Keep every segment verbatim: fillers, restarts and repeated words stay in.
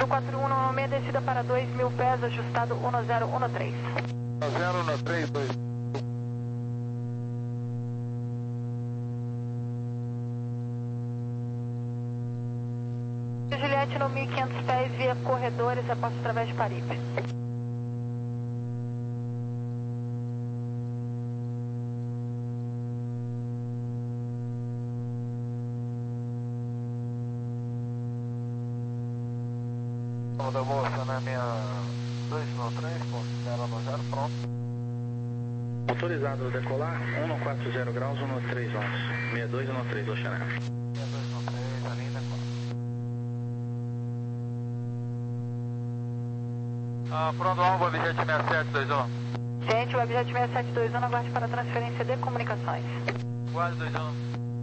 Do quatro um nove seis, descida para dois mil pés, ajustado um zero um três. um zero um três, dois. Juliette no mil e quinhentos pés, via corredores, aposto através de Paripe. Da moça na minha dois nove três, zero nove zero, pronto. Autorizado a decolar, um quatro zero graus, um três nós. seis dois um três, Oceaná. seis dois um três, ali decolar. Ah, pronto, alvo, objeto seis sete dois um. Gente, o objeto seis sete dois um, aguarde para transferência de comunicações. Guarda dois um.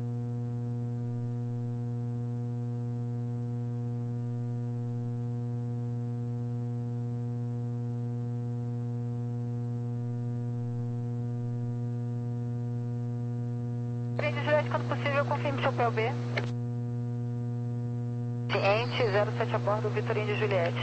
Juliette, quando possível, confirme seu P O B. Ciente, zero sete a bordo, Vitorinho de Juliette.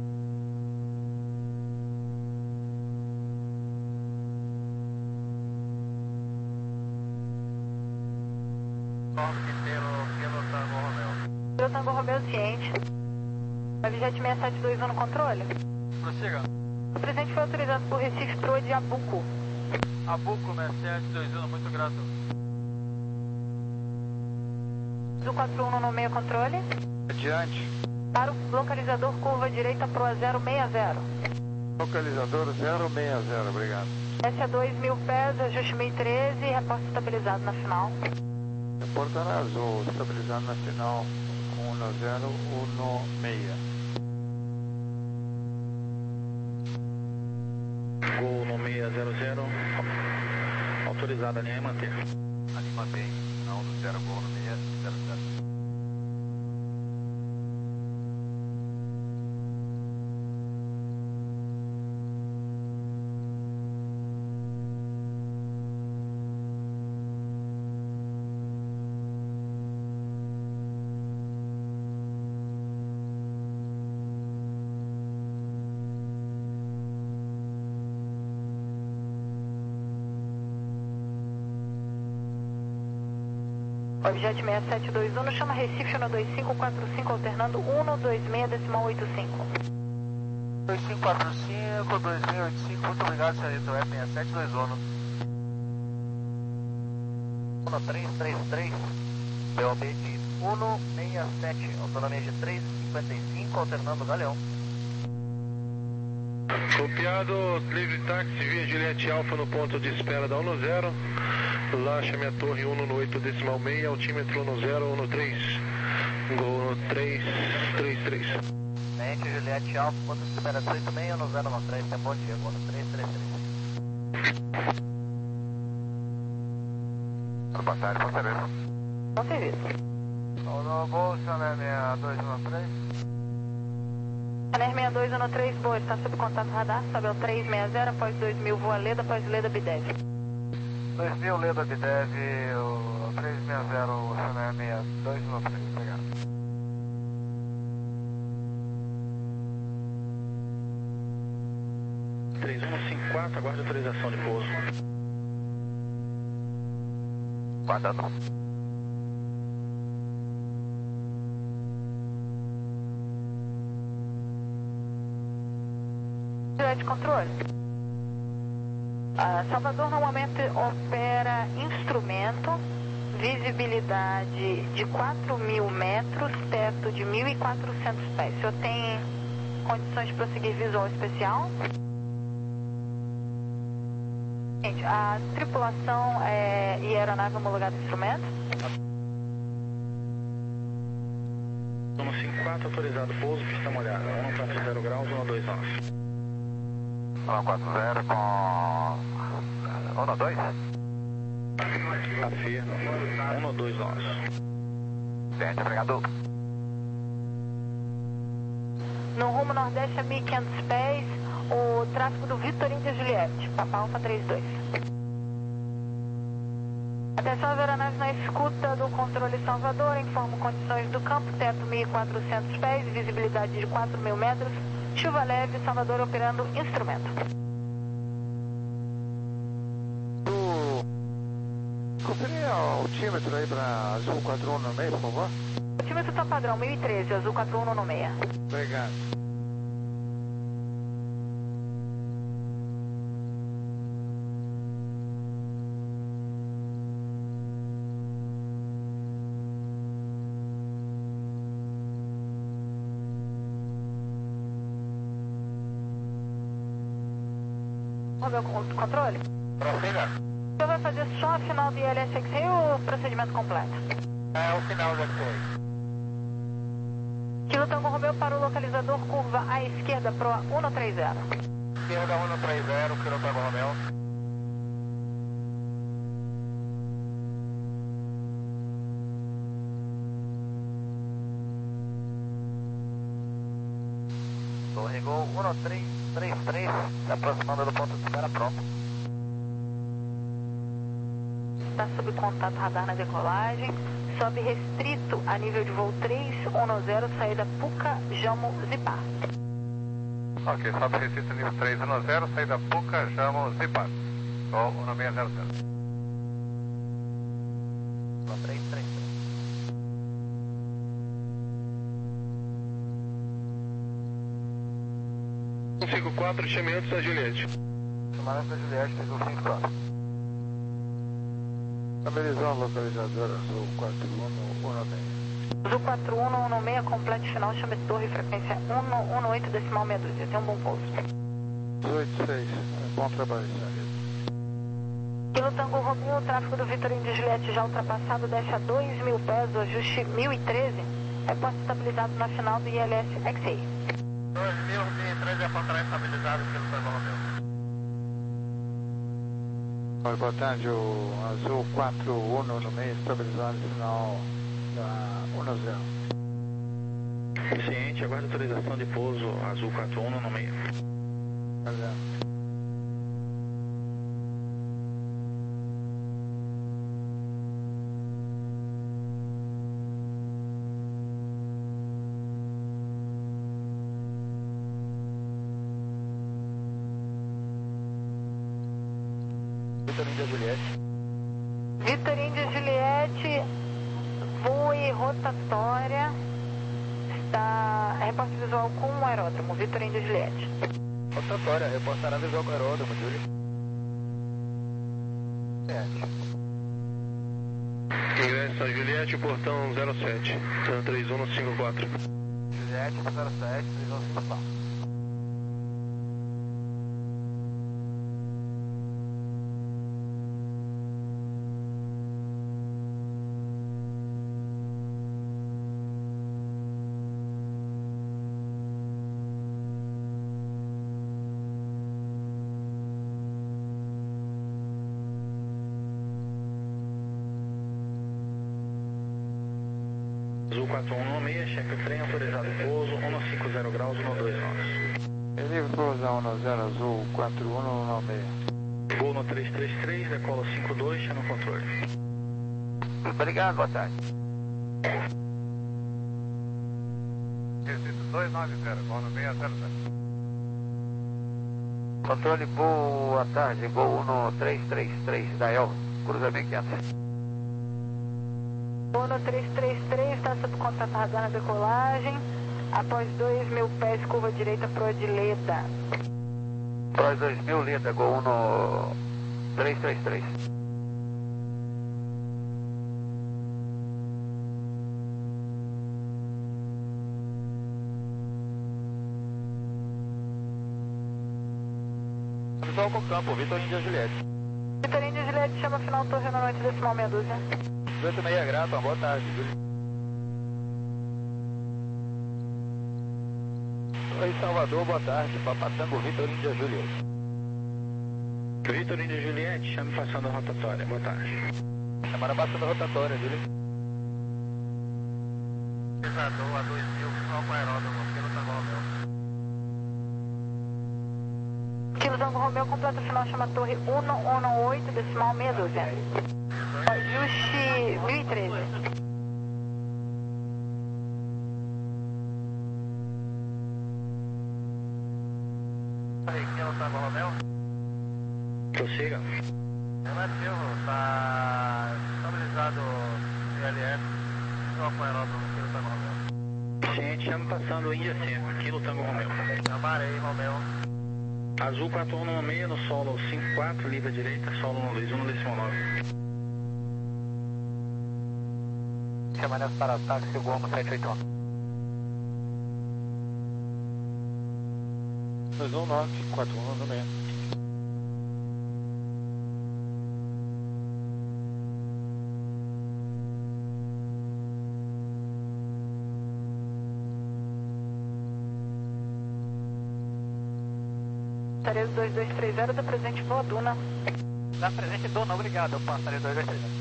Pelo, pelo Tango Romeo. Pelo Tango Romeo, ciente. Objeto seis sete dois um no controle. Prossiga. O presente foi autorizado por Recife Proa de Abuco. Abuco, seis sete dois um, muito grato. Do quatro um nove seis, controle. Adiante. Para o localizador, curva direita, Proa zero seis zero. Localizador zero seis zero, obrigado. S A dois mil pés, ajuste mil e treze, reporte estabilizado na final. Reporta na azul, estabilizado na final um zero um seis. Gol no seis zero zero, autorizado a linha e manter. Ali mantém, final do zero, gol no seis zero zero. Objeto seis sete dois um, chama Recife no dois cinco quatro cinco, alternando um dois seis, decimal oito cinco. dois cinco quatro cinco, dois seis oito cinco, muito obrigado, senhorita, F seis sete dois um. um três três três, P O B de um seis sete, autonomia de três cinquenta e cinco, alternando Galeão. Copiado, livre táxi via Juliette Alfa no ponto de espera da um zero. Lá chame a torre um no oito decimal seis, altímetro um zero um três. Gol no três três três. Mente Juliette Alfa, ponto de espera oito seis um zero um três, tem bom dia, gol no três três três. Boa tarde, bom serviço. Bom serviço. No bolsa, né, seis dois um três. seis dois um três, boa, está sob contato radar, sobe ao três seis zero, após dois mil, voa Leda, após Leda Bidev. dois mil, Leda Bidev, o três seis zero, o seis dois um três, obrigado. três um cinco quatro, aguarde autorização de pouso. Guardando. De controle. Ah, Salvador normalmente opera instrumento, visibilidade de quatro mil metros, teto de mil e quatrocentos pés. O senhor tem condições de prosseguir visual especial? Gente, a tripulação é, e aeronave homologada de instrumento? um cinco quatro, autorizado pouso, pista molhada, um quatro zero graus, um dois nove. um quatro zero com um dois. Afirma, um dois nove. Gente, obrigado. No rumo nordeste a mil e quinhentos pés, o tráfego do Vitorinho de Juliette, Papa Alfa trinta e dois. Atenção, aeronaves na escuta do controle Salvador, informo condições do campo, teto mil e quatrocentos pés, visibilidade de quatro mil metros, chuva leve, Salvador operando instrumento. Conferir o altímetro aí para Azul quatro um no meio, por favor. O altímetro está padrão, mil e treze, Azul quatro um no meio. Obrigado. Romeu, controle? Prossiga. O senhor vai fazer só a final do I L S X-Ray ou o procedimento completo? É o final da foi. Kilo Tango Romeu para o localizador, curva à esquerda, proa um três zero. Esquerda um três zero, Kilo Tango Romeu. Torregou um três três três, se aproximando do ponto de espera, pronto. Está sob contato radar na decolagem. Sobe restrito a nível de voo três um zero, saída Puca, Jamo, Zipar. Ok, sobe restrito nível três um zero, saída Puca, Jamo, Zipar. Voo um seis zero zero. três três três. um cinco quatro, chamamentos a Juliette. Chamamentos a Juliette, fez o cinco quatro. Estabilizar o localizador Azul quatro um no seis. Azul quatro um no seis, completo final, chame torre, frequência um um oito, decimal meia dúzia. Tem um bom pouso. oito seis, bom trabalho, senhor. Kilo Tango Romeo, o tráfego do Vitorino de Juliette já ultrapassado, desce a dois mil pés, o ajuste mil e treze. Reporte estabilizado na final do I L S X-Ray. dois mil e treze, reportará estabilizado pelo Tango Romeu. Oi, boa tarde, o Azul quatro um no meio, estabilizado no final da um zero. Ciente, aguarda autorização de pouso Azul quatro um no meio. Valeu. Vitorino de Juliette. Vitorino de Juliette, voo e rotatória. Está reporte visual com o aeródromo, Vitorino de Juliette. Rotatória, reportará visual com o aeródromo, Júlio. Ingressa a Juliette, portão zero sete, três um cinco quatro. Juliette, zero sete, três um cinco quatro. Azul quatro um no seis, cheque o trem, autorizado pouso, cento e cinquenta graus, um dois nós. É livre para usar um zero Azul quatro um no seis. Voo no três três três, decola cinco dois, chama o controle. Obrigado, boa tarde. Restrito dois nove zero, voo no seis zero zero. Controle, boa tarde, Gol um três três três, Dael, cruzamento quinhentos. Voo no três três três, está sob contato radar na decolagem. Após dois mil pés, curva direita pro de Leda. Após dois mil, Leda, Gol um no três três três. Visual com campo, Vitorino de Juliette. Vitorino de Juliette, chama final torre na noite decimal meia dúzia. oito seis Grapa, boa tarde, Júlio. Oi, Salvador, boa tarde. Papatango, Vitorino de Juliette. Vitorino de Juliette, chame passando a rotatória, boa tarde. Chamada passando a rotatória, Júlio. Pesador a dois mil, só com aeródromo, pelo Tango Romeu. Kilo Tango Romeu, completo final, chama torre um um oito, decimal meia dúzia. ajuste mil e treze. Aqui no Tango Romeo. Prossiga. Relativo, está estabilizado o L S. Qual foi a nota do Kilo Tango Romeo? Gente, já me passando Índia cinco, Kilo Tango Romeo. Amarei, Romeo. Azul quatro um nove seis no solo cinco quatro, livre à direita, solo no dois um no décimo nove. Chamando para táxi Gomo sete oito um. dois um nove quatro um nove seis. Passaredo dois dois três zero, da presente Boa Duna. Da presente Duna, obrigado. Passaredo dois dois três zero.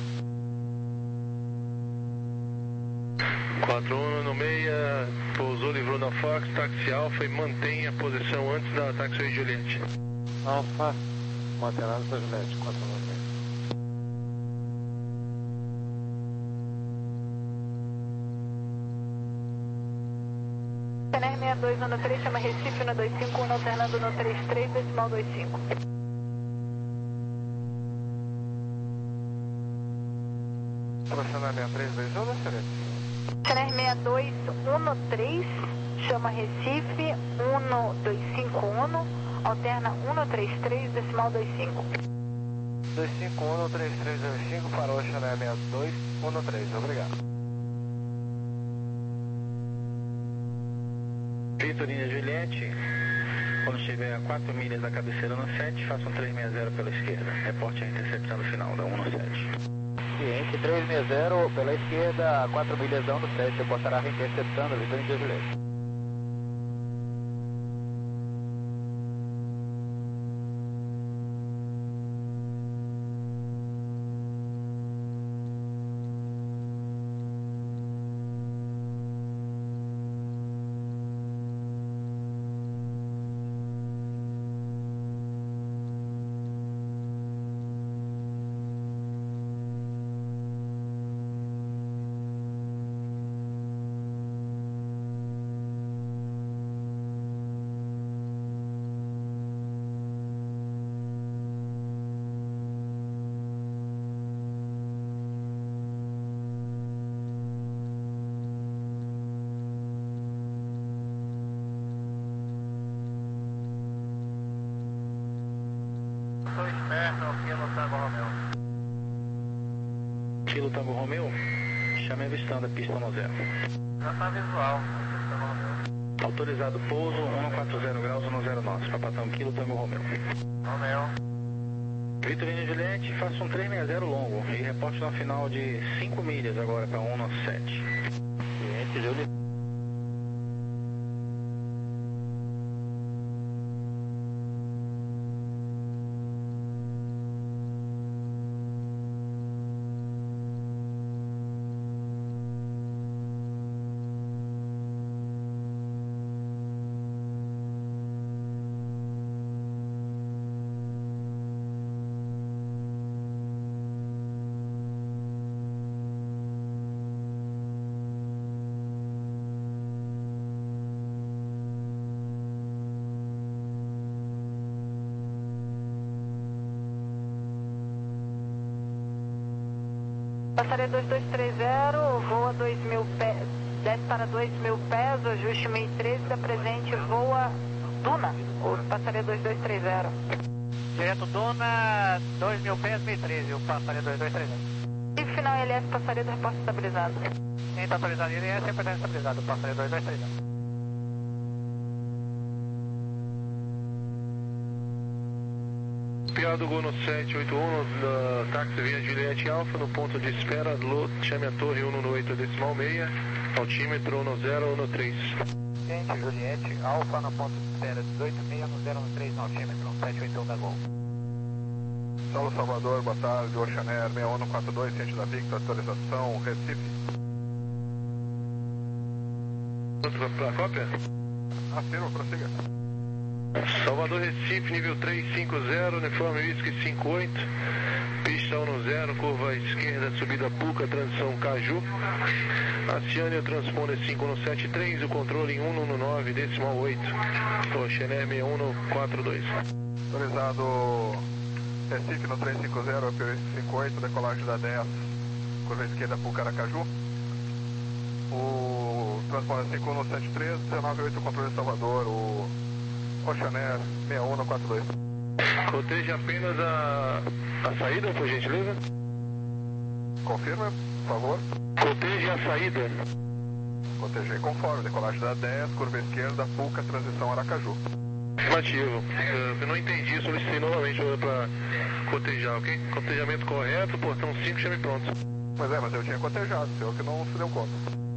quatro um no meia, pousou, livrou da Fox, táxi Alfa e mantém a posição antes da táxi Juliette. Alfa, manterá essa Juliette, quatro um nove seis. Tener sessenta e dois um três, chama Recife no dois cinco um, alternando no trinta e três, decimal vinte e cinco. Selecionar sessenta e três dois um, né, senhorita? Tener sessenta e dois um três, chama Recife, um dois cinco um, alterna um três três, decimal vinte e cinco. dois cinco um três três dois cinco, farol Chanel sessenta e dois um três, obrigado. Vitorina Juliette, quando estiver a quatro milhas da cabeceira no sete, faça um três seis zero pela esquerda. Reporte a intercepção no final da um no sete. Ciente três seis zero pela esquerda, quatro milhas da um no sete, reportará reinterceptando Vitorina Juliette. Estou esperto aqui no Tango Romeo. Kilo Tango Romeo, chame avistando a pista no zero. Já está visual, aqui no Tango Romeo. Autorizado pouso, um quatro zero graus no zero nove, papatão Kilo Tango Romeo. Romeo. Vitorina Juliette, faça um três seis zero longo e reporte na final de cinco milhas agora para um no sete. Ciente Juliette. Passaredo dois dois três zero, voa dois mil pés, desce para dois mil pés, ajuste mil e treze, da presente voa Duna, o passaredo dois dois três zero. Direto Duna, dois mil pés, mil e treze, o passaredo dois dois três zero. E final L S, passaredo, reporte estabilizado. Quem está autorizado ele é sempre estabilizado, o passaredo dois dois três zero. Piado Gol no sete oito um, da táxi via Juliette Alfa, no ponto de espera, Lot, chame a torre um no oito decimal meia, altímetro um no zero um no três. Ciente Juliette, Alfa no ponto de espera, dezoito seis no zero um três, no altímetro sete oito um da Gol. Saulo Salvador, boa tarde, Oceanair seis um quatro dois, ciente da Victor, atualização, Recife. Para a cópia? Afirma, prossiga. Salvador Recife, nível três cinco zero, uniforme Whisky cinco oito, Pista um zero, curva esquerda, subida Puca, transição Caju. Acione o transponder cinco um sete três, o controle em um um nove, decimal oito. Oceaner seis um quatro dois. Autorizado Recife no três cinco zero, P oito cinco oito, decolagem da dez, curva esquerda Puca, Aracaju. O transponder cinco um sete três, dezenove oito, controle de Salvador, o Oceaner seis um quatro dois. Coteja apenas a, a saída, por gentileza. Confirma, por favor. Coteja a saída. Cotejei conforme, decolagem da dez, curva esquerda, Puca, transição Aracaju. Afirmativo. Eu não entendi, solicitei novamente para cotejar, ok? Cotejamento correto, portão cinco, chame pronto. Mas é, mas eu tinha cotejado, seu que não se deu conta.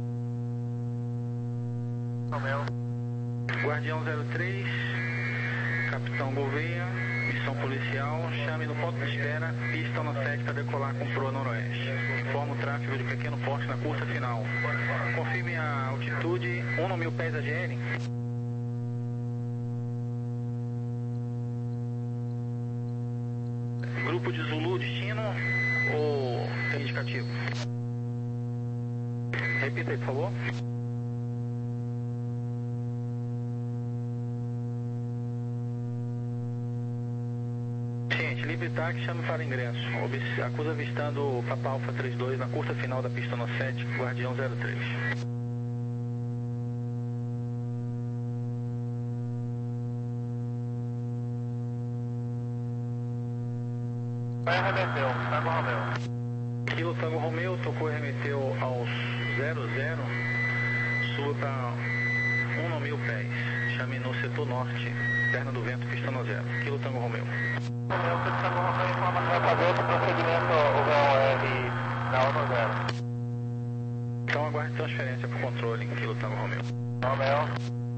Romeu. Guardião zero três, Capitão Gouveia, missão policial, chame no ponto de espera, pista no sete para decolar com proa noroeste. Informa o tráfego de pequeno porte na curta final. Confirme a altitude, um mil pés A G L. Grupo de Zulu, destino ou tem indicativo? Repita aí, por favor. Gente, livre táxi, chame para ingresso. Obs- acusa avistando o Papa Alfa trinta e dois na curta final da pista no sete, Guardião zero três. Vai remeteu, Tango Romeu. Kilo Tango Romeu, tocou e remeteu aos zero zero, suba para um mil pés. Chame no setor norte, perna do vento, pista no zero. Kilo Tango Romeu. Romeu, que Tango Romeu informa que vai fazer outro procedimento O V O R na um zero. Então aguarde transferência para o controle em Kilo Tango Romeu. Romeu.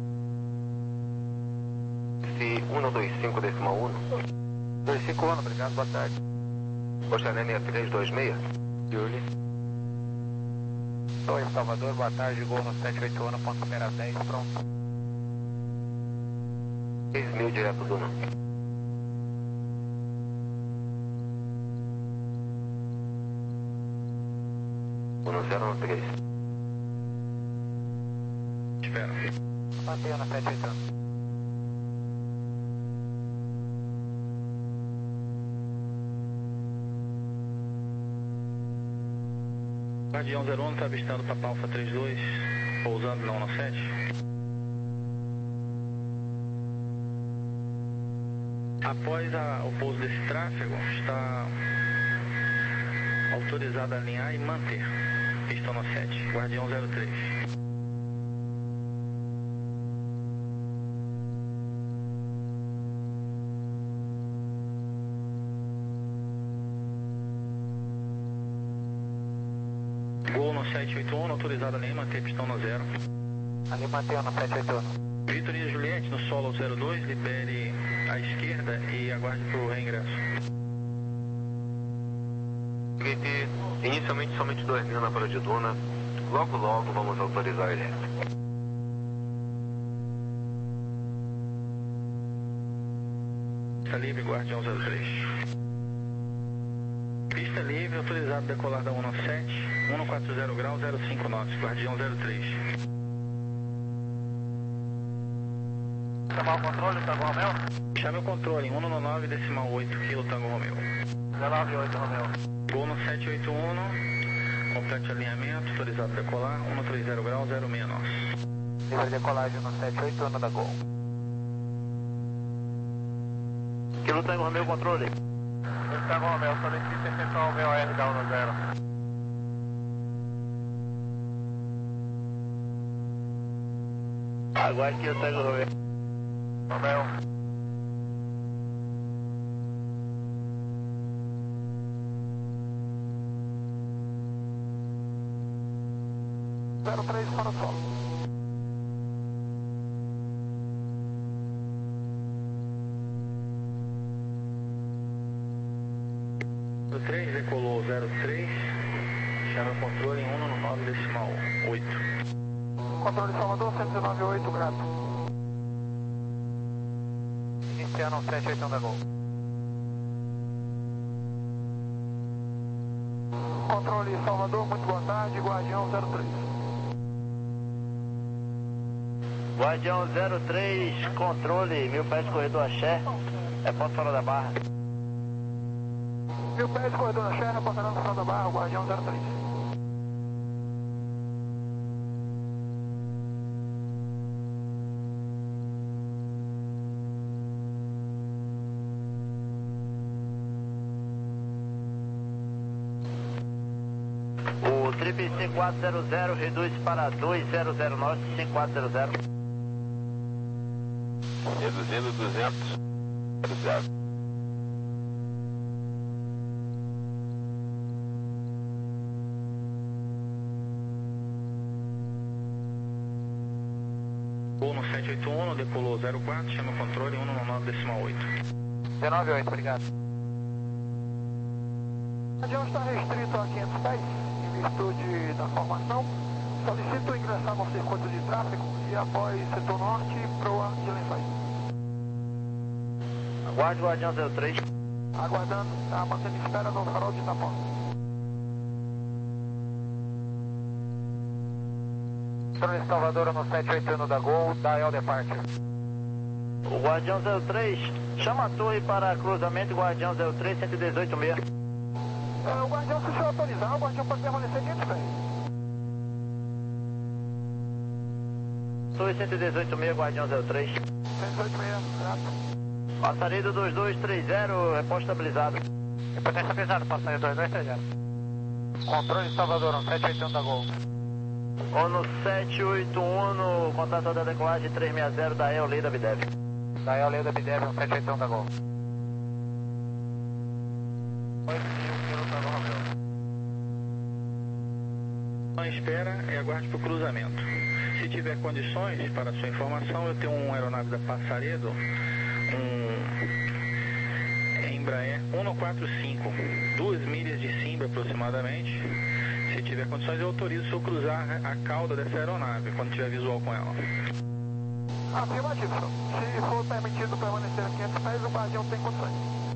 Se um dois cinco decimal um. dois cinco um, obrigado, boa tarde. Oceaner seis três dois seis. Julie. Oi, Salvador, boa tarde, gol no sete oito um, ponto número dez, pronto. seis mil direto do não. um zero três. Espera. Mantenha na sete oito um. Guardião zero um está avistando Papa Alfa trinta e dois, pousando na um sete. Após a, o pouso desse tráfego, está autorizado a alinhar e manter. Pista no sete, Guardião zero três. Gol no sete oito um, autorizado a alinhar e manter pistão no zero. Ali mantenha no sete oito um. Vitória e Juliette no solo zero dois, libere à esquerda e aguarde para o reingresso. H T, inicialmente somente dois mil na Praia de Duna. Logo, logo vamos autorizar a elétrica. Pista livre, Guardião zero três. Pista livre, autorizado a decolar da um sete, um quatro zero graus, zero cinco knots, Guardião zero três. Chamar o controle, Tango Romeu? Chame o controle em um nove decimal oito, Kilo Tango Romeu. dezenove oito, Romeu. Gol no sete oito um, complete alinhamento, autorizado a decolar, um trinta graus, zero seis knots. Livre decolagem no sete oito um da Gol. Kilo Tango Romeu, controle. Tango Romeu, solicita extensão O V O R da um zero. Aguarde que eu Tango Romeu. Romeu. zero três para o solo. zero três, decolou zero três, chama o controle em um nove decimal oito. Controle de Salvador, cento e dezenove ponto oito, grato. Iniciando sete oito um da Gol. Controle Salvador, muito boa tarde, Guardião zero três. Guardião zero três, controle, mil pés corredor Axé, é ponto fora da barra. Mil pés corredor Axé, reportando fora da barra, Guardião zero três. O trip cinco quatro zero zero reduz para dois zero zero nove cinco quatro zero zero. Reduzindo duzentos. Zero. Voo no sete oito um, decolou zero quatro, chama o controle um no nove decimal oito. dezenove oito, obrigado. O avião está restrito a quinhentos pés, em virtude da formação. Solicito ingressar no circuito de tráfego e após setor norte, proa de Lençóis. Aguarde Guardião zero três. Aguardando, está mantendo espera no farol de Itapó. Controle Salvador no sete oito um da Gol, Dial Departure. O Guardião zero três, chama a torre para cruzamento Guardião zero três, cento e dezoito meia. É, o Guardião, se o senhor autorizar, o Guardião pode permanecer quinhentos pés. Torre cento e dezoito meia, Guardião zero três. cento e dezoito meia, exato. Passarinho dois dois três zero, repórter estabilizado. Repórter estabilizado, passarinho dois dois três zero. Controle Salvador, no sete oito um da Gol. Ou no sete oito um, no contato da decolagem três seis zero da E O Lei da Bidev. Da E O Lei da Bidev, no sete oito um da Gol. Não espera e aguarde para o cruzamento. Se tiver condições, para sua informação, eu tenho um aeronave da Passaredo, um Embraer um quatro cinco, duas milhas de Simba aproximadamente. Se tiver condições, eu autorizo o senhor cruzar a cauda dessa aeronave, quando tiver visual com ela. Afirmativo, senhor. Se for permitido permanecer a quinhentos pés, o Guardião tem condições.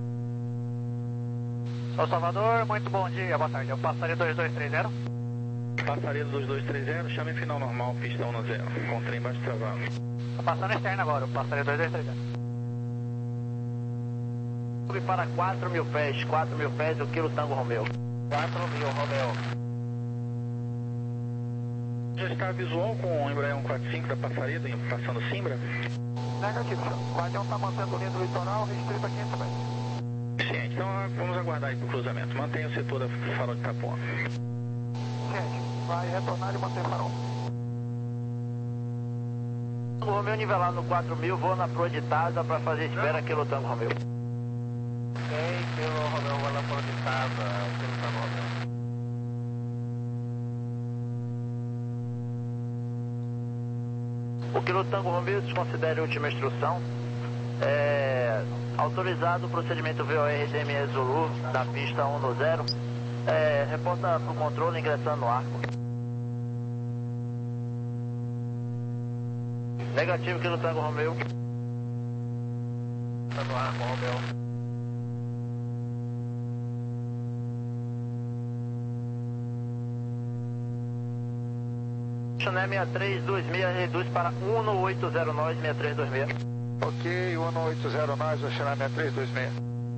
Sou Salvador, muito bom dia, boa tarde. Eu passaria dois dois três zero. Passaredo dois dois três zero, chame final normal, pista um no zero, com trem baixo travado. Estou passando externo agora, eu passaria dois dois três zero. Sube para quatro mil pés, quatro mil pés, o quilo Tango Romeu. quatro mil, Romeu. Já está visual com o Embraer um quatro cinco da Passaredo, passando Simbra? Negativo, senhor. O Guardião está mantendo o linha do litoral, restrito a quinhentos pés. Ciente, então vamos aguardar aí para o cruzamento. Mantenha o setor da farol de Itapuã. Ciente, vai retornar e manter o farol. O Romeu nivelado no quatro mil, vou na proa de Taza para fazer espera quilo Tango Romeu. Ok, pelo Romeu, vou na proa de Taza, pelo Tango Romeu. O quilo Tango Romeu desconsidere a última instrução. É, autorizado o procedimento V O R D M E Zulu da pista um no zero. É, reporta para o controle ingressando no arco. Negativo, quilo Tango Romeu. Tá no arco, Romeu. Chané sessenta e três vinte e seis reduz para um no oito zero nove, sessenta e três vinte e seis. Ok, um no oito zero nove, Oceaná sessenta e três vinte e seis.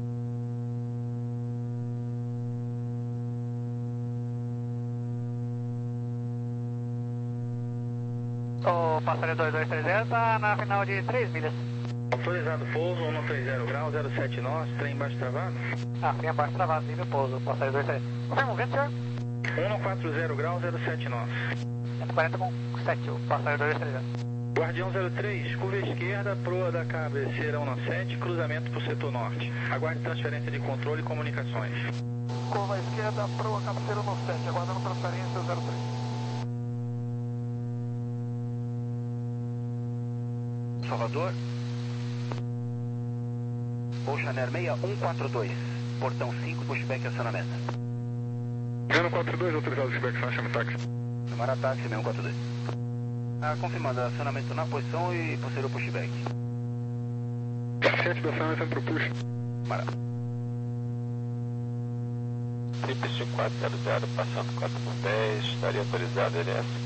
O passarinho dois dois três zero está na final de três milhas. Autorizado pouso, um no três zero grau, zero sete nós, trem baixo travado. Ah, tem abaixo travado, nível pouso, passarinho dois três. Confirma o vento, senhor? um no quatro zero grau, zero sete nós. cento e quarenta com sete, o passarinho dois dois três zero. Guardião zero três, curva esquerda, proa da cabeceira um no sete, cruzamento para o setor norte. Aguarde transferência de controle e comunicações. Curva esquerda, proa cabeceira no sete, aguardando transferência zero três. Salvador. Oceaner seis um quatro dois, portão cinco, pushback acionamento. zero quatro dois, autorizado pushback, só chama táxi. Chamar táxi seis um quatro dois. Ah, confirmando, acionamento na posição e posterior pushback. sete do acionamento para o push. Mara. Trip cinco quatro zero zero, passando quatro mil pés, estaria autorizado L S.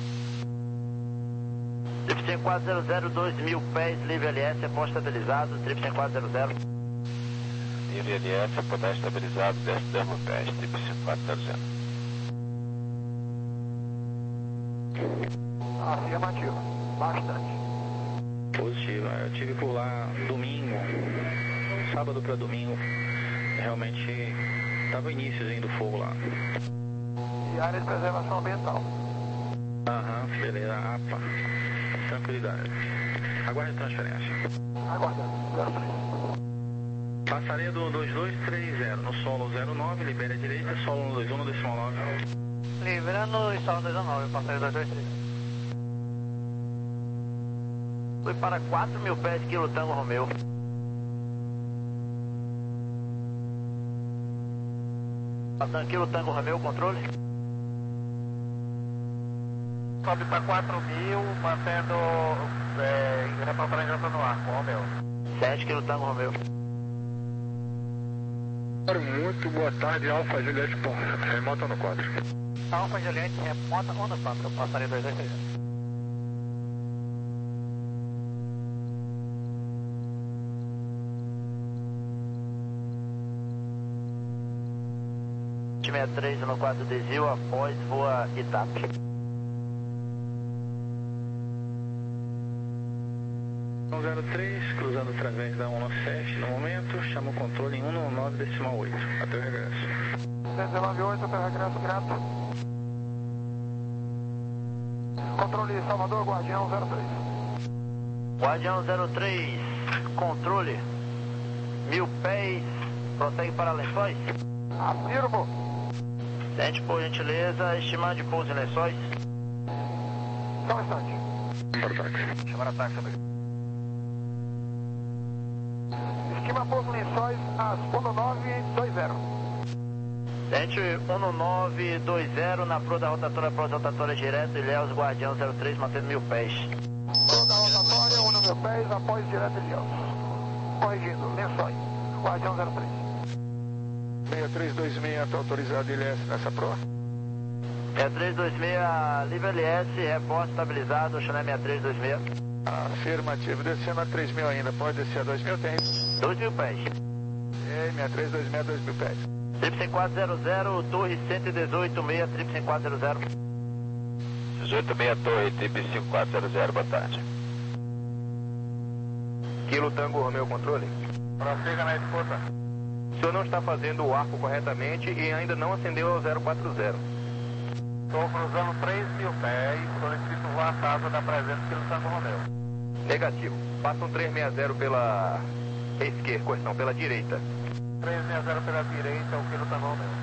Trip cinco quatro zero zero, dois mil pés, livre L S, é posto estabilizado, Trip cinco quatro zero zero. Livre L S, apontado estabilizado, desce dois mil pés, Trip cinco quatro zero zero. Afirmativo, bastante. Positivo, eu tive por lá domingo, sábado para domingo, realmente estava iníciozinho do fogo lá. E área de preservação ambiental. Aham, beleza, A P A, tranquilidade. Aguarde a transferência. Aguardando, zero três. Passaria do dois dois três zero, no solo zero nove, libera a direita, solo um dois um, no decimal nove. Liberando o solo dois nove, passaria dois dois três. Foi para quatro mil pés, Kilo Tango Romeu. Passando Kilo Tango Romeu, controle. Sobe para quatro mil, mantendo é, reportagem no ar, com Romeu. sete Kilo Tango Romeu. Muito boa tarde, Alfa Juliette, remota no quatro. Alfa Juliette, remota no quatro, passaria dois dois três. sessenta e três no quatro desvio, após voa Itap. zero três, cruzando através da um nove sete no momento, chama o controle em um nove decimal oito, até o regresso. cento e nove oito, até o regresso, grato. Controle Salvador, Guardião zero três. Guardião zero três, controle, mil pés, prossegue para Lençóis. Afirmo. Tente, por gentileza, estimar de pouso em Lençóis. Só um instante. Chamar ataque, sobre. Estima pouso Lençóis às um nove dois zero. Tente um nove dois zero na proa da rotatória, proa da rotatória direto, Ilhéus, Guardião zero três, mantendo mil pés. Proa da rotatória, um mil pés, após direto Ilhéus. Corrigindo, Lençóis, Guardião zero três. seis três dois seis, está autorizado L S nessa proa? seis três dois seis, livre L S, reporte estabilizado, Chanel seis três dois seis. Afirmativo, descendo a três mil ainda, pode descer a dois mil, tem? dois mil pés. Ei, seis três dois seis, dois mil pés. Trip cinco quatro zero zero, Torre cento e dezoito, seis, Trip cinco quatro zero zero. dezoito seis Torre, Trip cinco quatro zero zero, boa tarde. Kilo Tango Romeu, controle. Prossiga na escuta. O senhor não está fazendo o arco corretamente e ainda não acendeu ao zero quatro zero. Estou cruzando três mil pés, solicito voar a casa da presença Kilo Tango Romeu. Negativo. Passa um três seis zero pela esquerda, correção, pela direita. três seis zero pela direita, o Kilo Tango Romeu.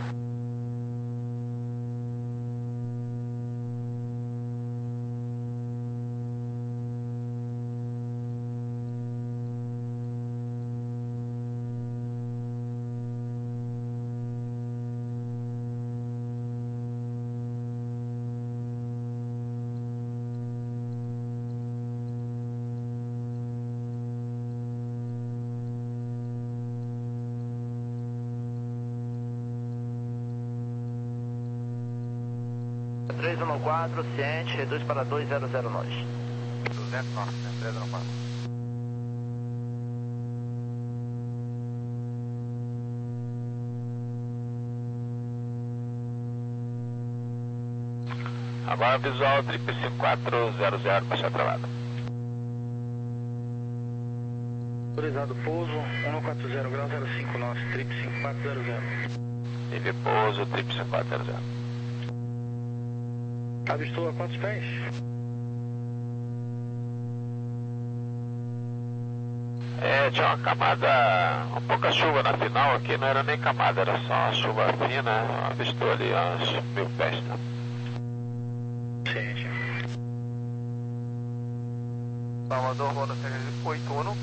três um quatro, ciente, reduz para dois zero zero nós. duzentos norte, três um quatro. Agora visual Trip cinco quatro zero zero, baixa travada. Autorizado pouso, um quatro zero grau zero cinco, nosso Trip cinco quatro zero zero. Livre pouso, Trip cinco quatro zero zero. Avistou a quantos pés? É, tinha uma camada, um pouca chuva na final aqui, não era nem camada, era só uma chuva fina, avistou ali uns mil pés, né? Sim, sim. Salvador, roda oito um.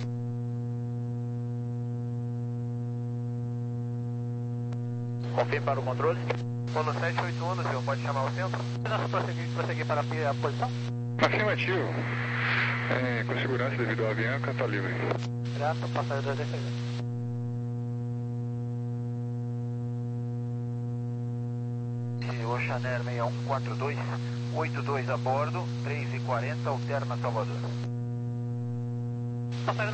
Confirme para o controle. Roda sete oito um, senhor, pode chamar o centro? Nós prosseguir, prosseguir para a posição? Afirmativo. É, com segurança devido ao Avianca, está livre. Graças, passageiro dois zero seis. Chanel seis um quatro dois, oito dois a bordo, três e quarenta, alterna Salvador.